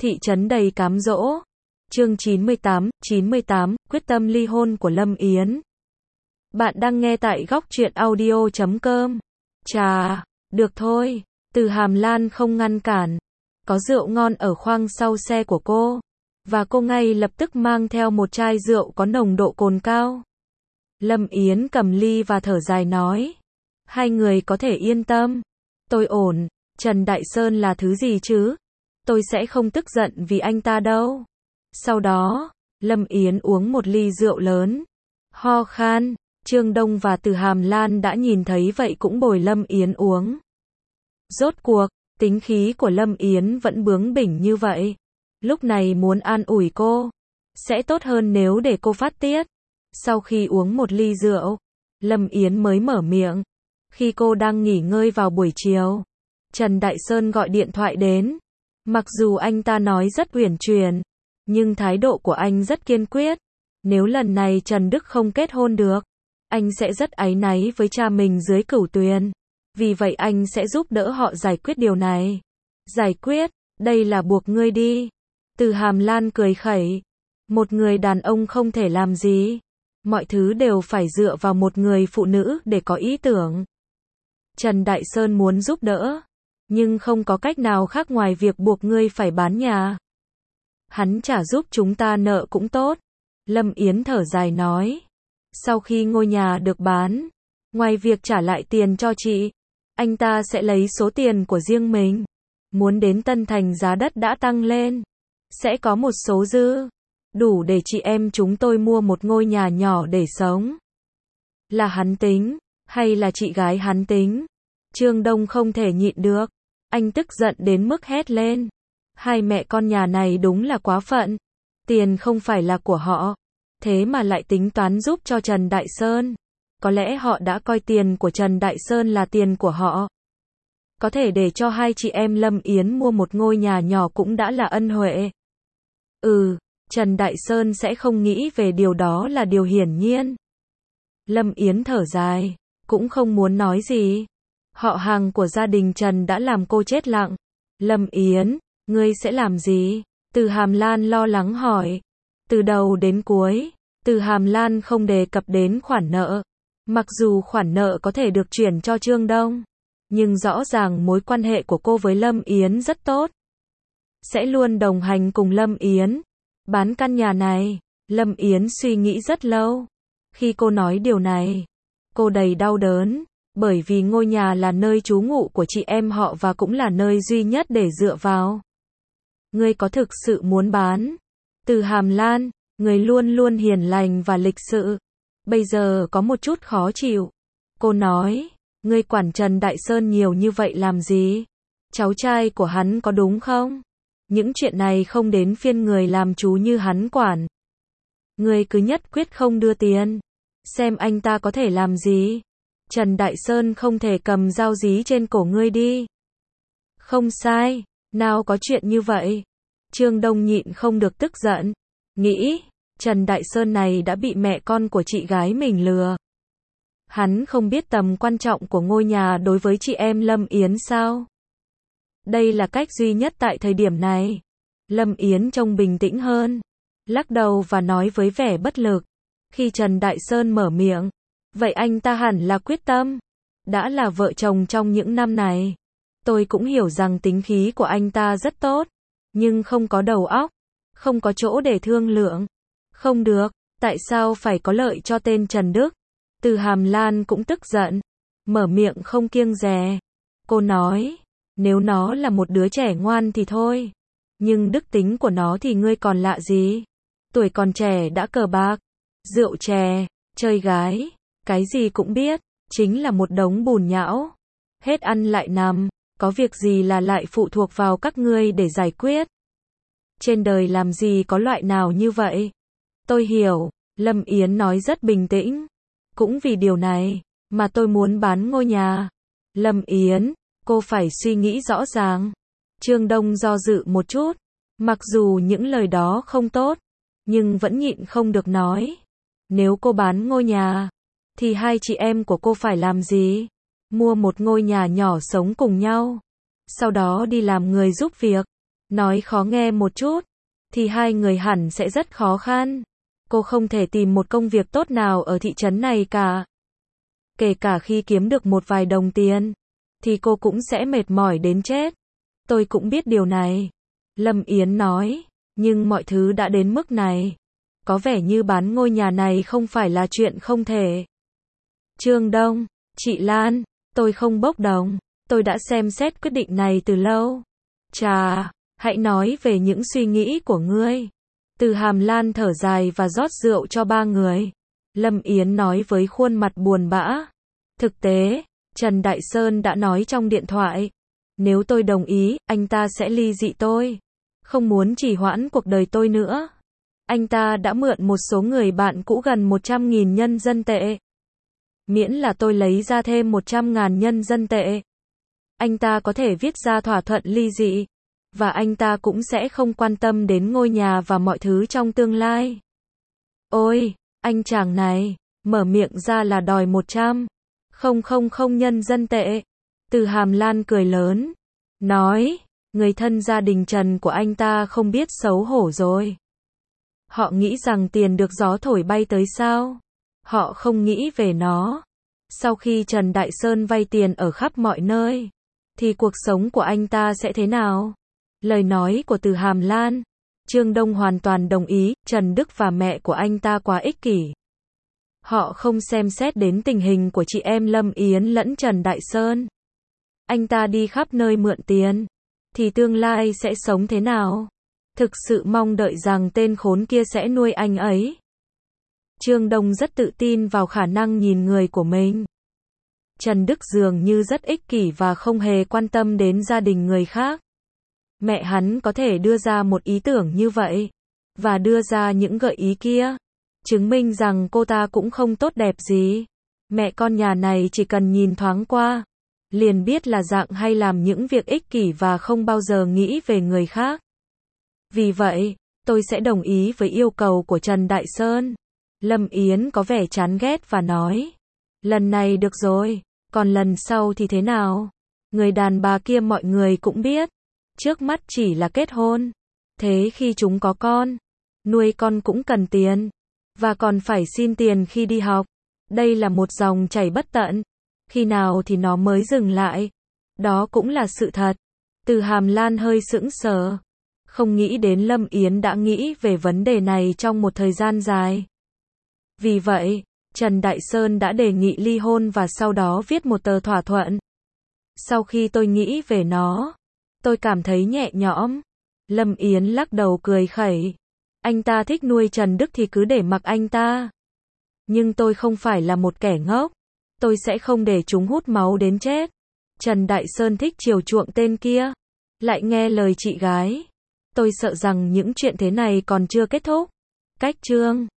Thị trấn đầy cám dỗ. Chương 98, quyết tâm ly hôn của Lâm Yến. Bạn đang nghe tại góc truyện audio.com. Chà, được thôi, Từ Hàm Lan không ngăn cản. Có rượu ngon ở khoang sau xe của cô. Và cô ngay lập tức mang theo một chai rượu có nồng độ cồn cao. Lâm Yến cầm ly và thở dài nói. Hai người có thể yên tâm. Tôi ổn, Trần Đại Sơn là thứ gì chứ? Tôi sẽ không tức giận vì anh ta đâu. Sau đó, Lâm Yến uống một ly rượu lớn. Ho khan, Trương Đông và Từ Hàm Lan đã nhìn thấy vậy cũng bồi Lâm Yến uống. Rốt cuộc, tính khí của Lâm Yến vẫn bướng bỉnh như vậy. Lúc này muốn an ủi cô, sẽ tốt hơn nếu để cô phát tiết. Sau khi uống một ly rượu, Lâm Yến mới mở miệng. Khi cô đang nghỉ ngơi vào buổi chiều, Trần Đại Sơn gọi điện thoại đến. Mặc dù anh ta nói rất uyển chuyển, nhưng thái độ của anh rất kiên quyết. Nếu lần này Trần Đức không kết hôn được, anh sẽ rất áy náy với cha mình dưới Cửu Tuyền. Vì vậy anh sẽ giúp đỡ họ giải quyết điều này. Giải quyết, đây là buộc ngươi đi. Từ Hàm Lan cười khẩy. Một người đàn ông không thể làm gì. Mọi thứ đều phải dựa vào một người phụ nữ để có ý tưởng. Trần Đại Sơn muốn giúp đỡ, nhưng không có cách nào khác ngoài việc buộc ngươi phải bán nhà. Hắn trả giúp chúng ta nợ cũng tốt. Lâm Yến thở dài nói. Sau khi ngôi nhà được bán, ngoài việc trả lại tiền cho chị, anh ta sẽ lấy số tiền của riêng mình. Muốn đến Tân Thành giá đất đã tăng lên, sẽ có một số dư, đủ để chị em chúng tôi mua một ngôi nhà nhỏ để sống. Là hắn tính, hay là chị gái hắn tính? Trương Đông không thể nhịn được. Anh tức giận đến mức hét lên. Hai mẹ con nhà này đúng là quá phận. Tiền không phải là của họ, thế mà lại tính toán giúp cho Trần Đại Sơn. Có lẽ họ đã coi tiền của Trần Đại Sơn là tiền của họ. Có thể để cho hai chị em Lâm Yến mua một ngôi nhà nhỏ cũng đã là ân huệ. Trần Đại Sơn sẽ không nghĩ về điều đó là điều hiển nhiên. Lâm Yến thở dài, cũng không muốn nói gì. Họ hàng của gia đình Trần đã làm cô chết lặng. Lâm Yến, ngươi sẽ làm gì? Từ Hàm Lan lo lắng hỏi. Từ đầu đến cuối, Từ Hàm Lan không đề cập đến khoản nợ. Mặc dù khoản nợ có thể được chuyển cho Trương Đông, nhưng rõ ràng mối quan hệ của cô với Lâm Yến rất tốt. Sẽ luôn đồng hành cùng Lâm Yến. Bán căn nhà này, Lâm Yến suy nghĩ rất lâu. Khi cô nói điều này, cô đầy đau đớn. Bởi vì ngôi nhà là nơi trú ngụ của chị em họ và cũng là nơi duy nhất để dựa vào. Ngươi có thực sự muốn bán? Từ Hàm Lan, người luôn luôn hiền lành và lịch sự, bây giờ có một chút khó chịu. Cô nói, ngươi quản Trần Đại Sơn nhiều như vậy làm gì? Cháu trai của hắn có đúng không? Những chuyện này không đến phiên người làm chú như hắn quản. Ngươi cứ nhất quyết không đưa tiền, xem anh ta có thể làm gì. Trần Đại Sơn không thể cầm dao dí trên cổ ngươi đi. Không sai, nào có chuyện như vậy. Trương Đông nhịn không được tức giận. Nghĩ, Trần Đại Sơn này đã bị mẹ con của chị gái mình lừa. Hắn không biết tầm quan trọng của ngôi nhà đối với chị em Lâm Yến sao? Đây là cách duy nhất tại thời điểm này. Lâm Yến trông bình tĩnh hơn, lắc đầu và nói với vẻ bất lực. Khi Trần Đại Sơn mở miệng, vậy anh ta hẳn là quyết tâm. Đã là vợ chồng trong những năm này, tôi cũng hiểu rằng tính khí của anh ta rất tốt, nhưng không có đầu óc, không có chỗ để thương lượng. Không được, tại sao phải có lợi cho tên Trần Đức? Từ Hàm Lan cũng tức giận, mở miệng không kiêng dè. Cô nói, nếu nó là một đứa trẻ ngoan thì thôi, nhưng đức tính của nó thì ngươi còn lạ gì? Tuổi còn trẻ đã cờ bạc, rượu chè, chơi gái, cái gì cũng biết, chính là một đống bùn nhão. Hết ăn lại nằm, có việc gì là lại phụ thuộc vào các ngươi để giải quyết. Trên đời làm gì có loại nào như vậy? Tôi hiểu, Lâm Yến nói rất bình tĩnh. Cũng vì điều này, mà tôi muốn bán ngôi nhà. Lâm Yến, cô phải suy nghĩ rõ ràng. Trương Đông do dự một chút. Mặc dù những lời đó không tốt, nhưng vẫn nhịn không được nói. Nếu cô bán ngôi nhà, thì hai chị em của cô phải làm gì? Mua một ngôi nhà nhỏ sống cùng nhau, sau đó đi làm người giúp việc. Nói khó nghe một chút, thì hai người hẳn sẽ rất khó khăn. Cô không thể tìm một công việc tốt nào ở thị trấn này cả. Kể cả khi kiếm được một vài đồng tiền, thì cô cũng sẽ mệt mỏi đến chết. Tôi cũng biết điều này. Lâm Yến nói, nhưng mọi thứ đã đến mức này. Có vẻ như bán ngôi nhà này không phải là chuyện không thể. Trương Đông, chị Lan, tôi không bốc đồng. Tôi đã xem xét quyết định này từ lâu. Chà, hãy nói về những suy nghĩ của ngươi. Từ Hàm Lan thở dài và rót rượu cho ba người. Lâm Yến nói với khuôn mặt buồn bã. Thực tế, Trần Đại Sơn đã nói trong điện thoại. Nếu tôi đồng ý, anh ta sẽ ly dị tôi. Không muốn trì hoãn cuộc đời tôi nữa. Anh ta đã mượn một số người bạn cũ gần 100.000 nhân dân tệ. Miễn là tôi lấy ra thêm 100.000 nhân dân tệ. Anh ta có thể viết ra thỏa thuận ly dị. Và anh ta cũng sẽ không quan tâm đến ngôi nhà và mọi thứ trong tương lai. Ôi, anh chàng này, mở miệng ra là đòi 100.000 nhân dân tệ. Từ Hàm Lan cười lớn. Nói, người thân gia đình Trần của anh ta không biết xấu hổ rồi. Họ nghĩ rằng tiền được gió thổi bay tới sao? Họ không nghĩ về nó. Sau khi Trần Đại Sơn vay tiền ở khắp mọi nơi, thì cuộc sống của anh ta sẽ thế nào? Lời nói của Từ Hàm Lan, Trương Đông hoàn toàn đồng ý, Trần Đức và mẹ của anh ta quá ích kỷ. Họ không xem xét đến tình hình của chị em Lâm Yến lẫn Trần Đại Sơn. Anh ta đi khắp nơi mượn tiền, thì tương lai sẽ sống thế nào? Thực sự mong đợi rằng tên khốn kia sẽ nuôi anh ấy. Trương Đông rất tự tin vào khả năng nhìn người của mình. Trần Đức dường như rất ích kỷ và không hề quan tâm đến gia đình người khác. Mẹ hắn có thể đưa ra một ý tưởng như vậy, và đưa ra những gợi ý kia, chứng minh rằng cô ta cũng không tốt đẹp gì. Mẹ con nhà này chỉ cần nhìn thoáng qua, liền biết là dạng hay làm những việc ích kỷ và không bao giờ nghĩ về người khác. Vì vậy, tôi sẽ đồng ý với yêu cầu của Trần Đại Sơn. Lâm Yến có vẻ chán ghét và nói, lần này được rồi, còn lần sau thì thế nào? Người đàn bà kia mọi người cũng biết, trước mắt chỉ là kết hôn. Thế khi chúng có con, nuôi con cũng cần tiền, và còn phải xin tiền khi đi học. Đây là một dòng chảy bất tận. Khi nào thì nó mới dừng lại? Đó cũng là sự thật. Từ Hàm Lan hơi sững sờ. Không nghĩ đến Lâm Yến đã nghĩ về vấn đề này trong một thời gian dài. Vì vậy, Trần Đại Sơn đã đề nghị ly hôn và sau đó viết một tờ thỏa thuận. Sau khi tôi nghĩ về nó, tôi cảm thấy nhẹ nhõm. Lâm Yến lắc đầu cười khẩy. Anh ta thích nuôi Trần Đức thì cứ để mặc anh ta. Nhưng tôi không phải là một kẻ ngốc. Tôi sẽ không để chúng hút máu đến chết. Trần Đại Sơn thích chiều chuộng tên kia. Lại nghe lời chị gái. Tôi sợ rằng những chuyện thế này còn chưa kết thúc. Cách chương